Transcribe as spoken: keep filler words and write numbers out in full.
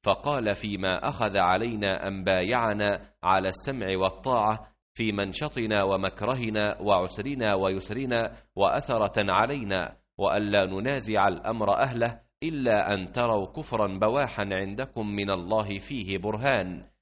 فقال فيما أخذ علينا أن بايعنا على السمع والطاعة في منشطنا ومكرهنا وعسرنا ويسرنا وأثرة علينا، وألا ننازع الأمر أهله إلا أن تروا كفرا بواحا عندكم من الله فيه برهان.